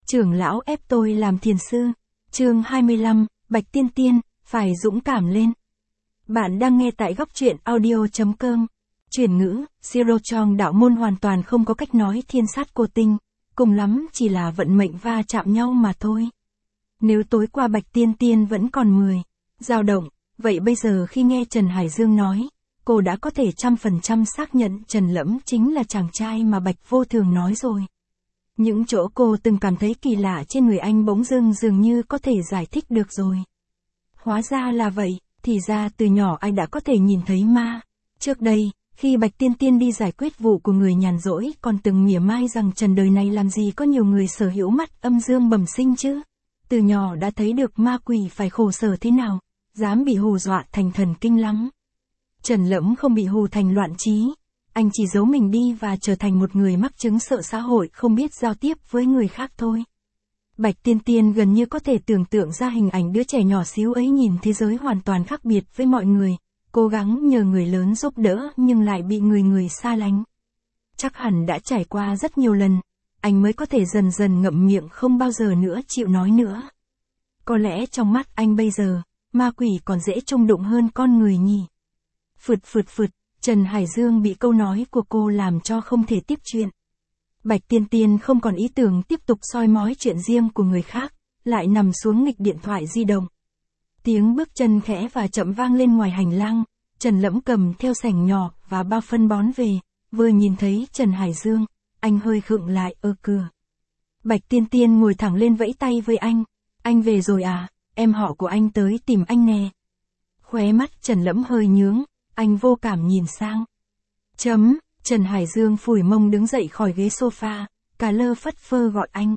Trưởng lão ép tôi làm thiền sư. Chương 25, Bạch Tiên Tiên, phải dũng cảm lên. Bạn đang nghe tại góc truyện audio.com. Chuyển ngữ, Zero trong đạo môn hoàn toàn không có cách nói thiên sát cô tinh, cùng lắm chỉ là vận mệnh va chạm nhau mà thôi. Nếu tối qua Bạch Tiên Tiên vẫn còn 10, dao động, vậy bây giờ khi nghe Trần Hải Dương nói, cô đã có thể 100% xác nhận Trần Lẫm chính là chàng trai mà Bạch Vô Thường nói rồi. Những chỗ cô từng cảm thấy kỳ lạ trên người anh bỗng dường như có thể giải thích được rồi. Hóa ra là vậy, thì ra từ nhỏ anh đã có thể nhìn thấy ma. Trước đây, khi Bạch Tiên Tiên đi giải quyết vụ của người nhàn rỗi còn từng mỉa mai rằng trần đời này làm gì có nhiều người sở hữu mắt âm dương bẩm sinh chứ. Từ nhỏ đã thấy được ma quỷ phải khổ sở thế nào, dám bị hù dọa thành thần kinh lắm. Trần Lẫm không bị hù thành loạn trí. Anh chỉ giấu mình đi và trở thành một người mắc chứng sợ xã hội không biết giao tiếp với người khác thôi. Bạch Tiên Tiên gần như có thể tưởng tượng ra hình ảnh đứa trẻ nhỏ xíu ấy nhìn thế giới hoàn toàn khác biệt với mọi người, cố gắng nhờ người lớn giúp đỡ nhưng lại bị người xa lánh. Chắc hẳn đã trải qua rất nhiều lần, anh mới có thể dần dần ngậm miệng không bao giờ nữa chịu nói nữa. Có lẽ trong mắt anh bây giờ, ma quỷ còn dễ trông đụng hơn con người nhỉ. Phượt, Trần Hải Dương bị câu nói của cô làm cho không thể tiếp chuyện. Bạch Tiên Tiên không còn ý tưởng tiếp tục soi mói chuyện riêng của người khác, lại nằm xuống nghịch điện thoại di động. Tiếng bước chân khẽ và chậm vang lên ngoài hành lang, Trần Lẫm cầm theo sảnh nhỏ và bao phân bón về, vừa nhìn thấy Trần Hải Dương, anh hơi khựng lại ở cửa. Bạch Tiên Tiên ngồi thẳng lên vẫy tay với anh về rồi à, em họ của anh tới tìm anh nè. Khóe mắt Trần Lẫm hơi nhướng, anh vô cảm nhìn sang. Trần Hải Dương phủi mông đứng dậy khỏi ghế sofa, cả lơ phất phơ gọi anh.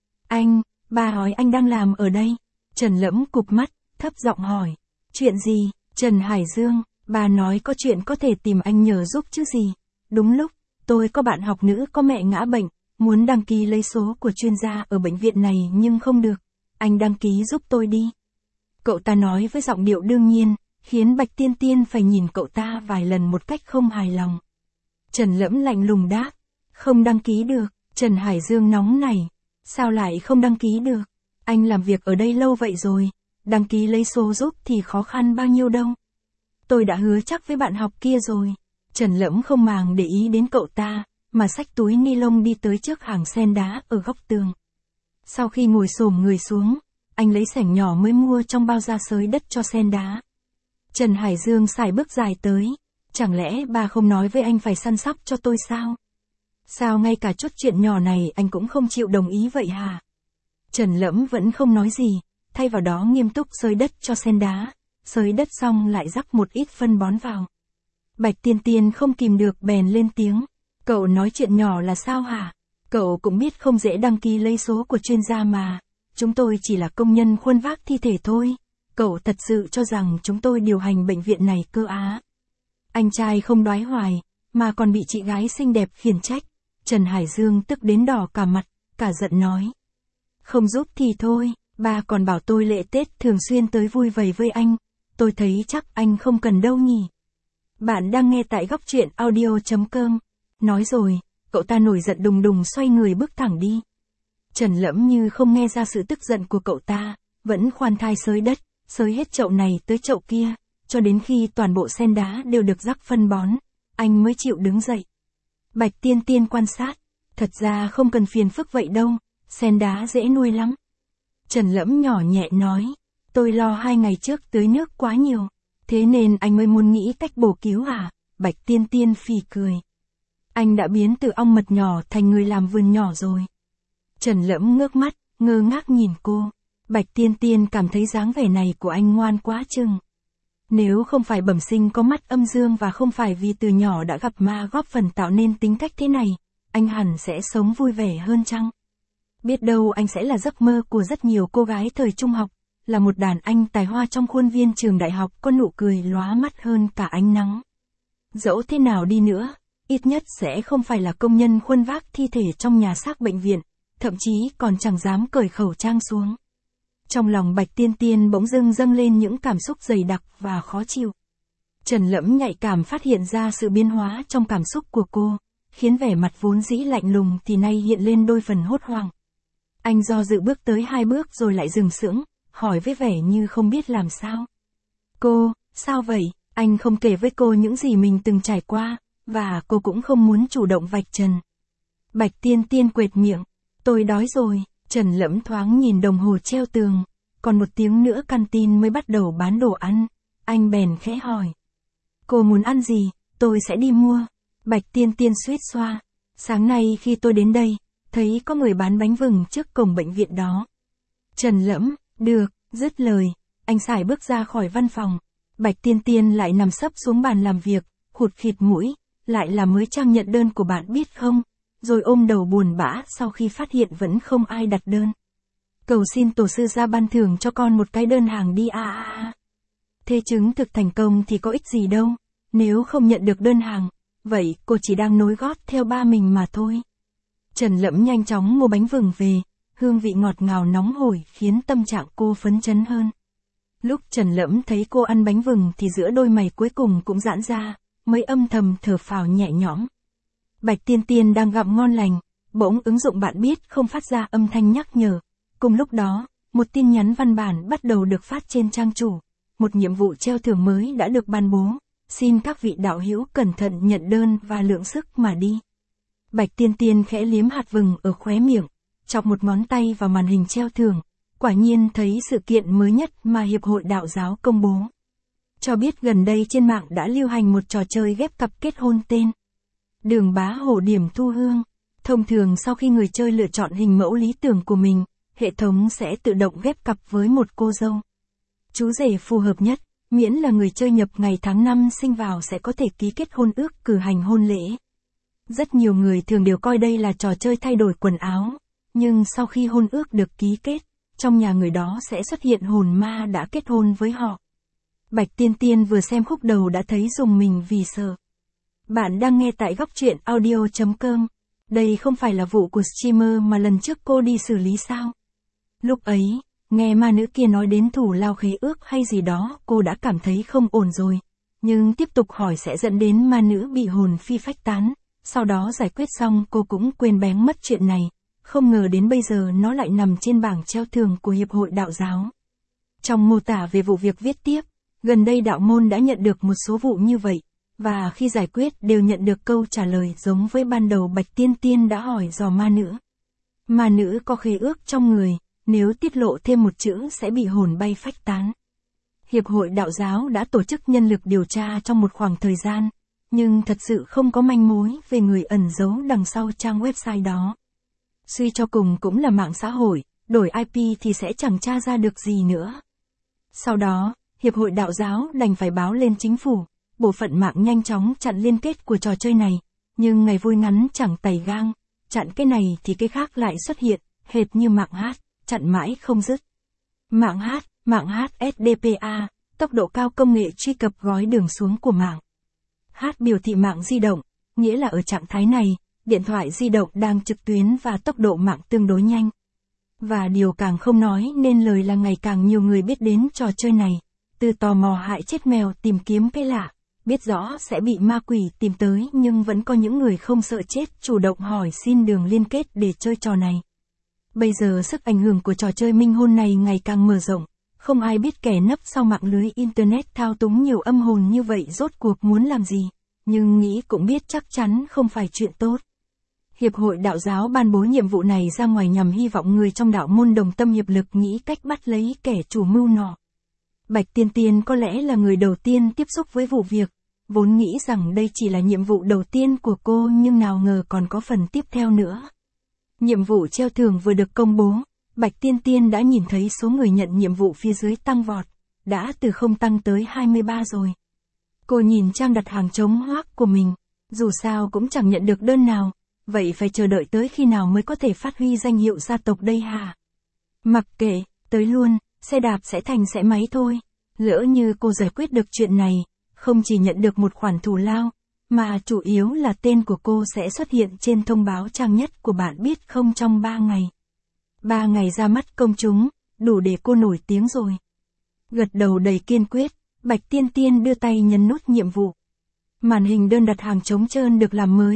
Bà hỏi anh đang làm ở đây. Trần Lẫm cụp mắt, thấp giọng hỏi. Chuyện gì? Trần Hải Dương, bà nói có chuyện có thể tìm anh nhờ giúp chứ gì. Đúng lúc, tôi có bạn học nữ có mẹ ngã bệnh, muốn đăng ký lấy số của chuyên gia ở bệnh viện này nhưng không được. Anh đăng ký giúp tôi đi. Cậu ta nói với giọng điệu đương nhiên, khiến Bạch Tiên Tiên phải nhìn cậu ta vài lần một cách không hài lòng. Trần Lẫm lạnh lùng đáp, không đăng ký được. Trần Hải Dương nóng nảy, sao lại không đăng ký được? Anh làm việc ở đây lâu vậy rồi, đăng ký lấy số giúp thì khó khăn bao nhiêu đâu. Tôi đã hứa chắc với bạn học kia rồi. Trần Lẫm không màng để ý đến cậu ta, mà xách túi ni lông đi tới trước hàng sen đá ở góc tường. Sau khi ngồi xổm người xuống, anh lấy sẻng nhỏ mới mua trong bao ra xới đất cho sen đá. Trần Hải Dương sải bước dài tới. Chẳng lẽ bà không nói với anh phải săn sóc cho tôi sao? Sao ngay cả chút chuyện nhỏ này anh cũng không chịu đồng ý vậy hả? Trần Lẫm vẫn không nói gì, thay vào đó nghiêm túc xới đất cho sen đá, xới đất xong lại rắc một ít phân bón vào. Bạch Tiên Tiên không kìm được bèn lên tiếng, cậu nói chuyện nhỏ là sao hả? Cậu cũng biết không dễ đăng ký lấy số của chuyên gia mà, chúng tôi chỉ là công nhân khuân vác thi thể thôi, cậu thật sự cho rằng chúng tôi điều hành bệnh viện này cơ á? Anh trai không đoái hoài, mà còn bị chị gái xinh đẹp khiển trách. Trần Hải Dương tức đến đỏ cả mặt, cả giận nói. Không giúp thì thôi, bà còn bảo tôi lễ Tết thường xuyên tới vui vầy với anh, tôi thấy chắc anh không cần đâu nhỉ. Bạn đang nghe tại góc truyện audio.com. Nói rồi, cậu ta nổi giận đùng đùng xoay người bước thẳng đi. Trần Lẫm như không nghe ra sự tức giận của cậu ta, vẫn khoan thai xới đất, xới hết chậu này tới chậu kia. Cho đến khi toàn bộ sen đá đều được rắc phân bón, anh mới chịu đứng dậy. Bạch Tiên Tiên quan sát, thật ra không cần phiền phức vậy đâu, sen đá dễ nuôi lắm. Trần Lẫm nhỏ nhẹ nói, tôi lo 2 ngày trước tưới nước quá nhiều, thế nên anh mới muốn nghĩ cách bổ cứu à? Bạch Tiên Tiên phì cười. Anh đã biến từ ong mật nhỏ thành người làm vườn nhỏ rồi. Trần Lẫm ngước mắt, ngơ ngác nhìn cô. Bạch Tiên Tiên cảm thấy dáng vẻ này của anh ngoan quá chừng. Nếu không phải bẩm sinh có mắt âm dương và không phải vì từ nhỏ đã gặp ma góp phần tạo nên tính cách thế này, anh hẳn sẽ sống vui vẻ hơn chăng? Biết đâu anh sẽ là giấc mơ của rất nhiều cô gái thời trung học, là một đàn anh tài hoa trong khuôn viên trường đại học có nụ cười lóa mắt hơn cả ánh nắng. Dẫu thế nào đi nữa, ít nhất sẽ không phải là công nhân khuân vác thi thể trong nhà xác bệnh viện, thậm chí còn chẳng dám cởi khẩu trang xuống. Trong lòng Bạch Tiên Tiên bỗng dâng lên những cảm xúc dày đặc và khó chịu. Trần Lẫm nhạy cảm phát hiện ra sự biến hóa trong cảm xúc của cô, khiến vẻ mặt vốn dĩ lạnh lùng thì nay hiện lên đôi phần hốt hoảng. Anh do dự bước tới 2 bước rồi lại dừng sững, hỏi với vẻ như không biết làm sao. Cô, sao vậy? Anh không kể với cô những gì mình từng trải qua, và cô cũng không muốn chủ động vạch trần. Bạch Tiên Tiên quệt miệng, tôi đói rồi. Trần Lẫm thoáng nhìn đồng hồ treo tường, còn 1 tiếng nữa canteen mới bắt đầu bán đồ ăn. Anh bèn khẽ hỏi. Cô muốn ăn gì, tôi sẽ đi mua. Bạch Tiên Tiên suýt xoa. Sáng nay khi tôi đến đây, thấy có người bán bánh vừng trước cổng bệnh viện đó. Trần Lẫm, được, dứt lời, anh sải bước ra khỏi văn phòng. Bạch Tiên Tiên lại nằm sấp xuống bàn làm việc, khụt khịt mũi, lại là mới trang nhận đơn của bạn biết không? Rồi ôm đầu buồn bã sau khi phát hiện vẫn không ai đặt đơn. Cầu xin tổ sư ra ban thưởng cho con một cái đơn hàng đi à. Thế chứng thực thành công thì có ích gì đâu, nếu không nhận được đơn hàng, vậy cô chỉ đang nối gót theo ba mình mà thôi. Trần Lẫm nhanh chóng mua bánh vừng về, hương vị ngọt ngào nóng hổi khiến tâm trạng cô phấn chấn hơn. Lúc Trần Lẫm thấy cô ăn bánh vừng thì giữa đôi mày cuối cùng cũng giãn ra, mới âm thầm thở phào nhẹ nhõm. Bạch Tiên Tiên đang gặm ngon lành, bỗng ứng dụng bạn biết không phát ra âm thanh nhắc nhở. Cùng lúc đó, một tin nhắn văn bản bắt đầu được phát trên trang chủ. Một nhiệm vụ treo thưởng mới đã được ban bố. Xin các vị đạo hữu cẩn thận nhận đơn và lượng sức mà đi. Bạch Tiên Tiên khẽ liếm hạt vừng ở khóe miệng, chọc một ngón tay vào màn hình treo thưởng. Quả nhiên thấy sự kiện mới nhất mà Hiệp hội Đạo giáo công bố. Cho biết gần đây trên mạng đã lưu hành một trò chơi ghép cặp kết hôn tên Đường Bá Hổ Điểm Thu Hương. Thông thường sau khi người chơi lựa chọn hình mẫu lý tưởng của mình, hệ thống sẽ tự động ghép cặp với một cô dâu, chú rể phù hợp nhất, miễn là người chơi nhập ngày tháng năm sinh vào sẽ có thể ký kết hôn ước cử hành hôn lễ. Rất nhiều người thường đều coi đây là trò chơi thay đổi quần áo, nhưng sau khi hôn ước được ký kết, trong nhà người đó sẽ xuất hiện hồn ma đã kết hôn với họ. Bạch Tiên Tiên vừa xem khúc đầu đã thấy rùng mình vì sợ. Bạn đang nghe tại góc truyện audio.com. Đây không phải là vụ của streamer mà lần trước cô đi xử lý sao? Lúc ấy, nghe ma nữ kia nói đến thủ lao khế ước hay gì đó, cô đã cảm thấy không ổn rồi. Nhưng tiếp tục hỏi sẽ dẫn đến ma nữ bị hồn phi phách tán. Sau đó giải quyết xong cô cũng quên bén mất chuyện này. Không ngờ đến bây giờ nó lại nằm trên bảng treo thưởng của Hiệp hội Đạo giáo. Trong mô tả về vụ việc viết tiếp, gần đây đạo môn đã nhận được một số vụ như vậy, và khi giải quyết đều nhận được câu trả lời giống với ban đầu Bạch Tiên Tiên đã hỏi dò ma nữ. Ma nữ có khế ước trong người, nếu tiết lộ thêm một chữ sẽ bị hồn bay phách tán. Hiệp hội Đạo giáo đã tổ chức nhân lực điều tra trong một khoảng thời gian, nhưng thật sự không có manh mối về người ẩn giấu đằng sau trang website đó. Suy cho cùng cũng là mạng xã hội, đổi IP thì sẽ chẳng tra ra được gì nữa. Sau đó, Hiệp hội Đạo giáo đành phải báo lên chính phủ, bộ phận mạng nhanh chóng chặn liên kết của trò chơi này, nhưng ngày vui ngắn chẳng tày gang, chặn cái này thì cái khác lại xuất hiện, hệt như mạng hát, chặn mãi không dứt. Mạng HTTPA, tốc độ cao công nghệ truy cập gói đường xuống của mạng. H biểu thị mạng di động, nghĩa là ở trạng thái này, điện thoại di động đang trực tuyến và tốc độ mạng tương đối nhanh. Và điều càng không nói nên lời là ngày càng nhiều người biết đến trò chơi này, từ tò mò hại chết mèo tìm kiếm cái lạ, biết rõ sẽ bị ma quỷ tìm tới nhưng vẫn có những người không sợ chết chủ động hỏi xin đường liên kết để chơi trò này. Bây giờ sức ảnh hưởng của trò chơi minh hôn này ngày càng mở rộng, không ai biết kẻ nấp sau mạng lưới Internet thao túng nhiều âm hồn như vậy rốt cuộc muốn làm gì, nhưng nghĩ cũng biết chắc chắn không phải chuyện tốt. Hiệp hội Đạo giáo ban bố nhiệm vụ này ra ngoài nhằm hy vọng người trong đạo môn đồng tâm hiệp lực nghĩ cách bắt lấy kẻ chủ mưu nọ. Bạch Tiên Tiên có lẽ là người đầu tiên tiếp xúc với vụ việc, vốn nghĩ rằng đây chỉ là nhiệm vụ đầu tiên của cô nhưng nào ngờ còn có phần tiếp theo nữa. Nhiệm vụ treo thưởng vừa được công bố, Bạch Tiên Tiên đã nhìn thấy số người nhận nhiệm vụ phía dưới tăng vọt, đã từ không tăng tới 23 rồi. Cô nhìn trang đặt hàng trống hoác của mình, dù sao cũng chẳng nhận được đơn nào, vậy phải chờ đợi tới khi nào mới có thể phát huy danh hiệu gia tộc đây hả? Mặc kệ, tới luôn, xe đạp sẽ thành sẽ máy thôi. Lỡ như cô giải quyết được chuyện này, không chỉ nhận được một khoản thù lao, mà chủ yếu là tên của cô sẽ xuất hiện trên thông báo trang nhất của bạn biết không trong 3 ngày. 3 ngày ra mắt công chúng, đủ để cô nổi tiếng rồi. Gật đầu đầy kiên quyết, Bạch Tiên Tiên đưa tay nhấn nút nhiệm vụ. Màn hình đơn đặt hàng trống trơn được làm mới,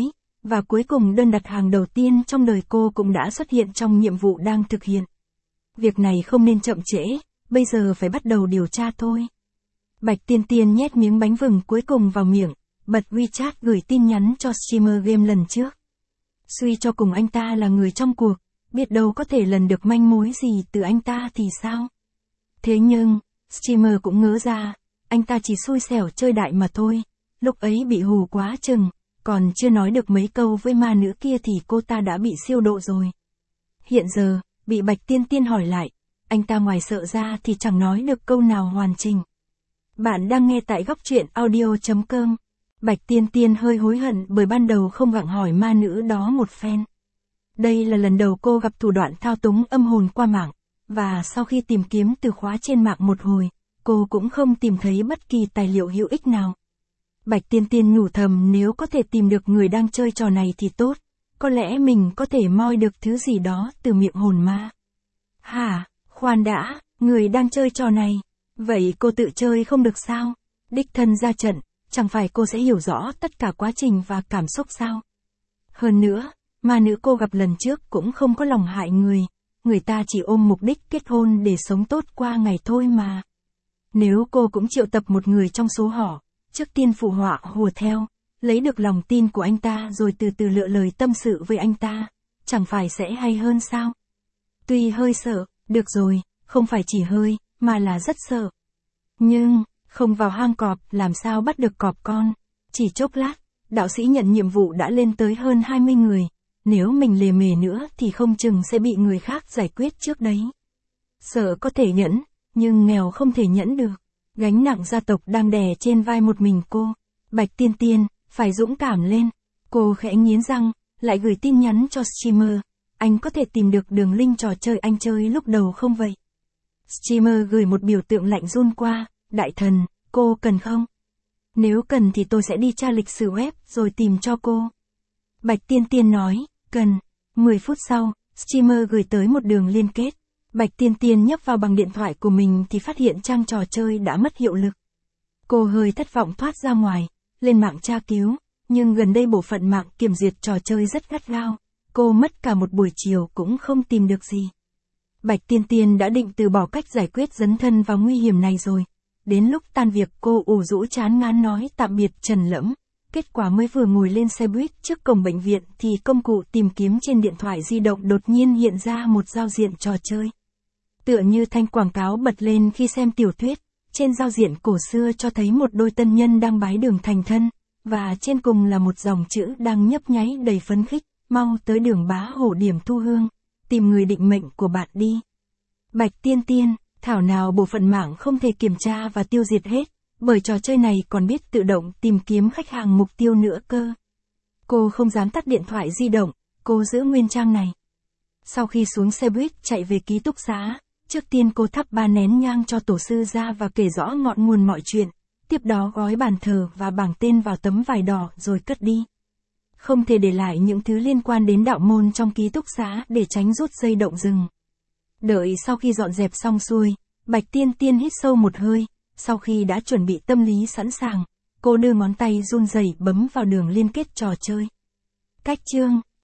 Và cuối cùng đơn đặt hàng đầu tiên trong đời cô cũng đã xuất hiện trong nhiệm vụ đang thực hiện. Việc này không nên chậm trễ, bây giờ phải bắt đầu điều tra thôi. Bạch Tiên Tiên nhét miếng bánh vừng cuối cùng vào miệng, bật WeChat gửi tin nhắn cho streamer game lần trước. Suy cho cùng anh ta là người trong cuộc, biết đâu có thể lần được manh mối gì từ anh ta thì sao? Thế nhưng, streamer cũng ngớ ra, anh ta chỉ xui xẻo chơi đại mà thôi, lúc ấy bị hù quá chừng, còn chưa nói được mấy câu với ma nữ kia thì cô ta đã bị siêu độ rồi. Hiện giờ, bị Bạch Tiên Tiên hỏi lại, anh ta ngoài sợ ra thì chẳng nói được câu nào hoàn chỉnh. Bạn đang nghe tại góc truyện audio.com. Bạch Tiên Tiên hơi hối hận bởi ban đầu không gặng hỏi ma nữ đó một phen. Đây là lần đầu cô gặp thủ đoạn thao túng âm hồn qua mạng, và sau khi tìm kiếm từ khóa trên mạng một hồi, cô cũng không tìm thấy bất kỳ tài liệu hữu ích nào. Bạch Tiên Tiên nhủ thầm nếu có thể tìm được người đang chơi trò này thì tốt, có lẽ mình có thể moi được thứ gì đó từ miệng hồn ma. Hả, khoan đã, người đang chơi trò này, vậy cô tự chơi không được sao? Đích thân ra trận, chẳng phải cô sẽ hiểu rõ tất cả quá trình và cảm xúc sao? Hơn nữa, ma nữ cô gặp lần trước cũng không có lòng hại người ta chỉ ôm mục đích kết hôn để sống tốt qua ngày thôi mà. Nếu cô cũng triệu tập một người trong số họ, trước tiên phụ họa hùa theo, lấy được lòng tin của anh ta rồi từ từ lựa lời tâm sự với anh ta, chẳng phải sẽ hay hơn sao? Tuy hơi sợ, được rồi, không phải chỉ hơi, mà là rất sợ. Nhưng, không vào hang cọp làm sao bắt được cọp con. Chỉ chốc lát, đạo sĩ nhận nhiệm vụ đã lên tới hơn 20 người. Nếu mình lề mề nữa thì không chừng sẽ bị người khác giải quyết trước đấy. Sợ có thể nhẫn, nhưng nghèo không thể nhẫn được. Gánh nặng gia tộc đang đè trên vai một mình cô. Bạch Tiên Tiên, phải dũng cảm lên. Cô khẽ nghiến răng, lại gửi tin nhắn cho streamer. Anh có thể tìm được đường link trò chơi anh chơi lúc đầu không vậy? Streamer gửi một biểu tượng lạnh run qua. Đại thần, cô cần không? Nếu cần thì tôi sẽ đi tra lịch sử web rồi tìm cho cô. Bạch Tiên Tiên nói, cần. 10 phút sau, streamer gửi tới một đường liên kết. Bạch Tiên Tiên nhấp vào bằng điện thoại của mình thì phát hiện trang trò chơi đã mất hiệu lực. Cô hơi thất vọng thoát ra ngoài, lên mạng tra cứu, nhưng gần đây bộ phận mạng kiểm duyệt trò chơi rất gắt gao. Cô mất cả một buổi chiều cũng không tìm được gì. Bạch Tiên Tiên đã định từ bỏ cách giải quyết dấn thân vào nguy hiểm này rồi. Đến lúc tan việc cô ủ rũ chán ngán nói tạm biệt Trần Lẫm. Kết quả mới vừa ngồi lên xe buýt trước cổng bệnh viện thì công cụ tìm kiếm trên điện thoại di động đột nhiên hiện ra một giao diện trò chơi. Tựa như thanh quảng cáo bật lên khi xem tiểu thuyết, trên giao diện cổ xưa cho thấy một đôi tân nhân đang bái đường thành thân, và trên cùng là một dòng chữ đang nhấp nháy đầy phấn khích, mau tới Đường Bá Hổ điểm thu hương, tìm người định mệnh của bạn đi. Bạch Tiên Tiên, thảo nào bộ phận mạng không thể kiểm tra và tiêu diệt hết, bởi trò chơi này còn biết tự động tìm kiếm khách hàng mục tiêu nữa cơ. Cô không dám tắt điện thoại di động, cô giữ nguyên trang này. Sau khi xuống xe buýt chạy về ký túc xá, trước tiên cô thắp 3 nén nhang cho tổ sư ra và kể rõ ngọn nguồn mọi chuyện, tiếp đó gói bàn thờ và bảng tên vào tấm vải đỏ rồi cất đi. Không thể để lại những thứ liên quan đến đạo môn trong ký túc xá để tránh rút dây động rừng. Đợi sau khi dọn dẹp xong xuôi, Bạch Tiên Tiên hít sâu một hơi, sau khi đã chuẩn bị tâm lý sẵn sàng, cô đưa ngón tay run rẩy bấm vào đường liên kết trò chơi. Cách chương